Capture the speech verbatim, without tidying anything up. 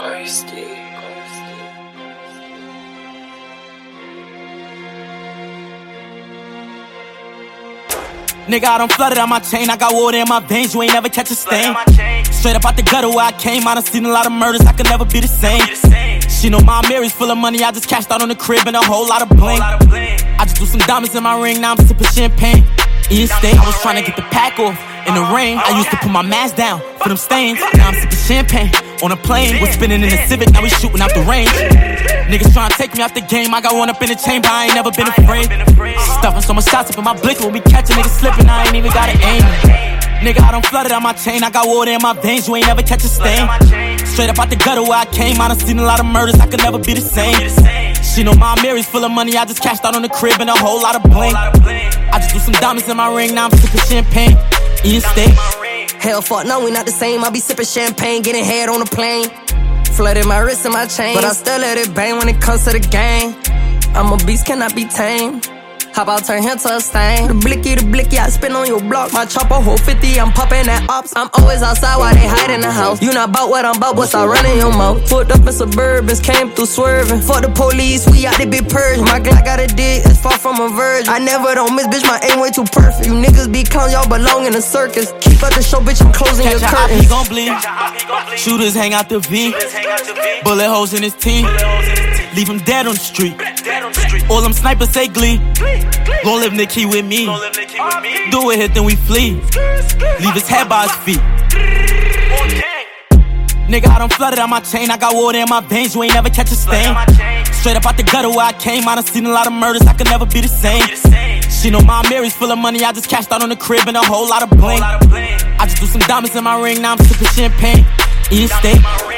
Ghosty. Nigga, I done flooded out my chain. I got water in my veins, you ain't never catch a stain. Straight up out the gutter where I came, I done seen a lot of murders, I could never be the same. She know my Mary's full of money, I just cashed out on the crib and a whole lot of bling. I just threw some diamonds in my ring, now I'm sipping champagne. In state, I was trying to get the pack off in the rain. I used to put my mask down for them stains. Now I'm sipping champagne on a plane. We're spinning in the Civic, now we shooting out the range. Niggas trying to take me out the game, I got one up in the chamber, I ain't never been afraid. Stuffing so much shots up in my blick, when we catch a nigga slipping, I ain't even gotta aim. Nigga, I done flooded out my chain, I got water in my veins, you ain't never catch a stain. Straight up out the gutter where I came, I done seen a lot of murders, I could never be the same. She know my Mary's full of money, I just cashed out on the crib and a whole lot of bling. I just threw some diamonds in my ring, now I'm sipping champagne. In state. Hell fuck, no, we not the same. I be sipping champagne, getting head on the plane. Flooded my wrist and my chain, but I still let it bang when it comes to the game. I'm a beast, cannot be tamed. How about turn him to a stain? The blicky, the blicky, I spin on your block. My chopper hold fifty, I'm popping at ops. I'm always outside while they hide in the house. You not bout what I'm bout, but start running your mouth. Fucked up in Suburbans, came through swerving. Fuck the police, we out the big purge. My Glock got a dick, it's far from a virgin. I never don't miss, bitch, my aim way too perfect. You niggas be clowns, y'all belong in a circus. Keep up the show, bitch, I'm closing Catch your your curtains. He gon' bleed. Shooters hang out the V. Bullet holes in his teeth. Leave him dead on the street. All them snipers say glee. Gon' live Nicky with me. Do a hit, then we flee. Leave his head by his feet. Nigga, I done flooded out my chain. I got water in my veins, you ain't never catch a stain. Straight up out the gutter where I came, I done seen a lot of murders, I could never be the same. She know my Mary's full of money, I just cashed out on the crib and a whole lot of bling. I just threw some diamonds in my ring, now I'm sipping champagne. In state.